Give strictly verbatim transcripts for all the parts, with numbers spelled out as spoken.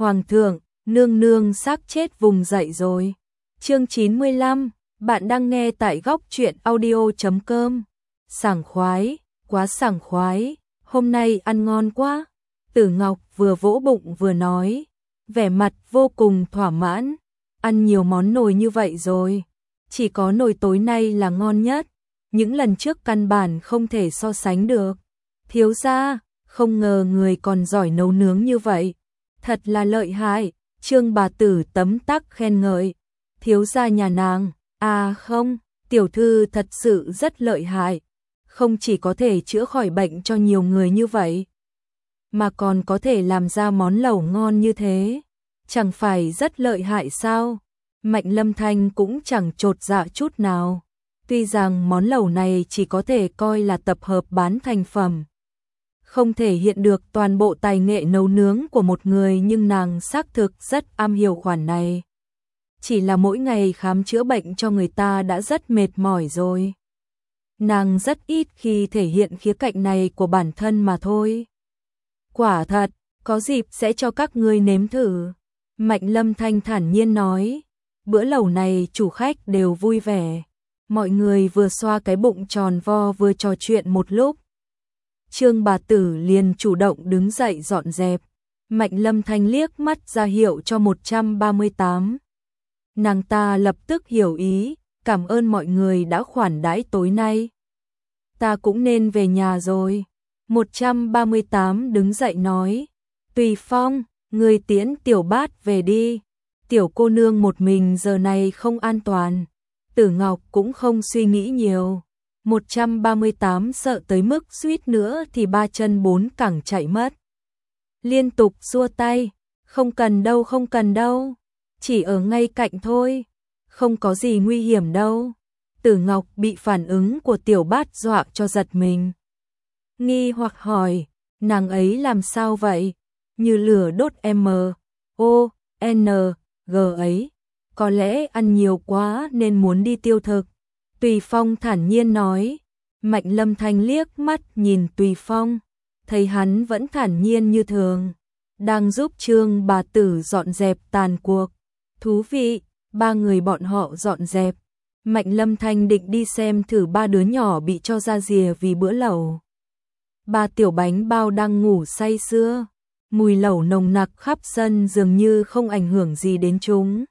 Hoàng thượng, nương nương xác chết vùng dậy rồi. Chương chín mươi lăm, bạn đang nghe tại góc truyện audio chấm com. Sảng khoái, quá sảng khoái, hôm nay ăn ngon quá. Tử Ngọc vừa vỗ bụng vừa nói, vẻ mặt vô cùng thỏa mãn. Ăn nhiều món nồi như vậy rồi, chỉ có nồi tối nay là ngon nhất. Những lần trước căn bản không thể so sánh được. Thiếu gia, không ngờ người còn giỏi nấu nướng như vậy. Thật là lợi hại. Trương bà tử tấm tắc khen ngợi. Thiếu gia nhà nàng, à không, tiểu thư thật sự rất lợi hại. Không chỉ có thể chữa khỏi bệnh cho nhiều người như vậy, mà còn có thể làm ra món lẩu ngon như thế. Chẳng phải rất lợi hại sao? Mạnh Lâm Thanh cũng chẳng chột dạ chút nào. Tuy rằng món lẩu này chỉ có thể coi là tập hợp bán thành phẩm, không thể hiện được toàn bộ tài nghệ nấu nướng của một người, nhưng nàng xác thực rất am hiểu khoản này. Chỉ là mỗi ngày khám chữa bệnh cho người ta đã rất mệt mỏi rồi. Nàng rất ít khi thể hiện khía cạnh này của bản thân mà thôi. Quả thật, có dịp sẽ cho các ngươi nếm thử. Mạnh Lâm Thanh thản nhiên nói. Bữa lẩu này chủ khách đều vui vẻ. Mọi người vừa xoa cái bụng tròn vo vừa trò chuyện một lúc. Trương bà tử liền chủ động đứng dậy dọn dẹp. Mạnh Lâm Thanh liếc mắt ra hiệu cho một trăm ba mươi tám. Nàng ta lập tức hiểu ý, cảm ơn mọi người đã khoản đãi tối nay. Ta cũng nên về nhà rồi. một trăm ba mươi tám đứng dậy nói. Tùy Phong, người tiễn Tiểu Bát về đi. Tiểu cô nương một mình giờ này không an toàn. Tử Ngọc cũng không suy nghĩ nhiều. một trăm ba mươi tám sợ tới mức suýt nữa thì ba chân bốn cẳng chạy mất. Liên tục xua tay. Không cần đâu, không cần đâu. Chỉ ở ngay cạnh thôi. Không có gì nguy hiểm đâu. Tử Ngọc bị phản ứng của Tiểu Bát dọa cho giật mình. Nghi hoặc hỏi, nàng ấy làm sao vậy? Như lửa đốt M, O, N, G ấy. Có lẽ ăn nhiều quá nên muốn đi tiêu thực. Tùy Phong thản nhiên nói. Mạnh Lâm Thanh liếc mắt nhìn Tùy Phong, thấy hắn vẫn thản nhiên như thường, đang giúp Trương bà tử dọn dẹp tàn cuộc. Thú vị, ba người bọn họ dọn dẹp. Mạnh Lâm Thanh định đi xem thử ba đứa nhỏ bị cho ra rìa vì bữa lẩu. Ba tiểu bánh bao đang ngủ say sưa, mùi lẩu nồng nặc khắp sân dường như không ảnh hưởng gì đến chúng.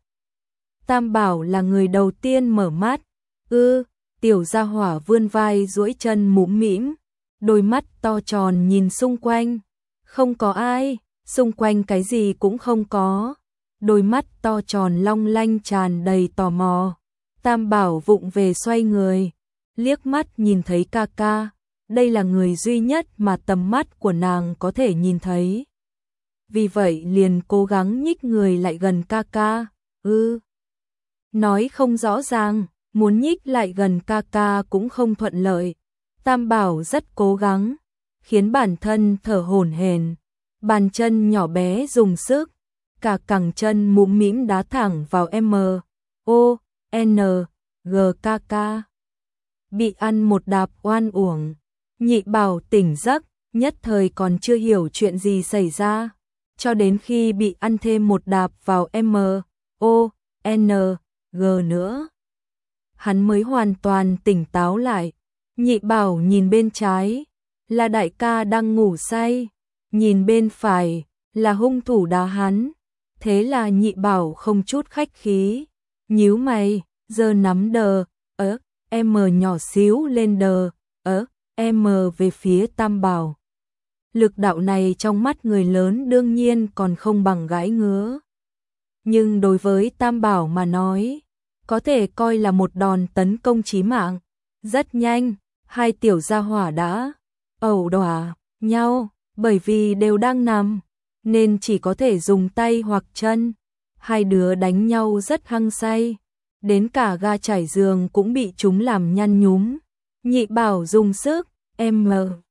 Tam Bảo là người đầu tiên mở mắt. Ư, tiểu gia hỏa vươn vai duỗi chân mũm mĩm, đôi mắt to tròn nhìn xung quanh. Không có ai, xung quanh cái gì cũng không có. Đôi mắt to tròn long lanh tràn đầy tò mò. Tam Bảo vụng về xoay người, liếc mắt nhìn thấy ca ca. Đây là người duy nhất mà tầm mắt của nàng có thể nhìn thấy. Vì vậy liền cố gắng nhích người lại gần ca ca. Ư, nói không rõ ràng, muốn nhích lại gần ca ca cũng không thuận lợi. Tam Bảo rất cố gắng, khiến bản thân thở hổn hển, bàn chân nhỏ bé dùng sức, cả cẳng chân mũm mĩm đá thẳng vào M, O, N, G ca ca. Bị ăn một đạp oan uổng. Nhị Bảo tỉnh giấc, nhất thời còn chưa hiểu chuyện gì xảy ra, cho đến khi bị ăn thêm một đạp vào M, O, N, G nữa, hắn mới hoàn toàn tỉnh táo lại. Nhị Bảo nhìn bên trái, là đại ca đang ngủ say, nhìn bên phải, là hung thủ đá hắn. Thế là Nhị Bảo không chút khách khí, nhíu mày, giơ nắm đờ, ớ, M nhỏ xíu lên đờ, ớ, M về phía Tam Bảo. Lực đạo này trong mắt người lớn đương nhiên còn không bằng gãi ngứa. Nhưng đối với Tam Bảo mà nói, có thể coi là một đòn tấn công chí mạng. Rất nhanh, hai tiểu gia hỏa đã ẩu đả nhau, bởi vì đều đang nằm, nên chỉ có thể dùng tay hoặc chân. Hai đứa đánh nhau rất hăng say, đến cả ga trải giường cũng bị chúng làm nhăn nhúm. Nhị Bảo dùng sức, M,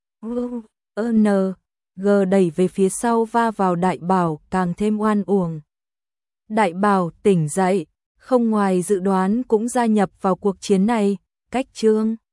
N, G đẩy về phía sau va vào Đại Bảo càng thêm oan uổng. Đại Bảo tỉnh dậy, không ngoài dự đoán cũng gia nhập vào cuộc chiến này. Cách Trương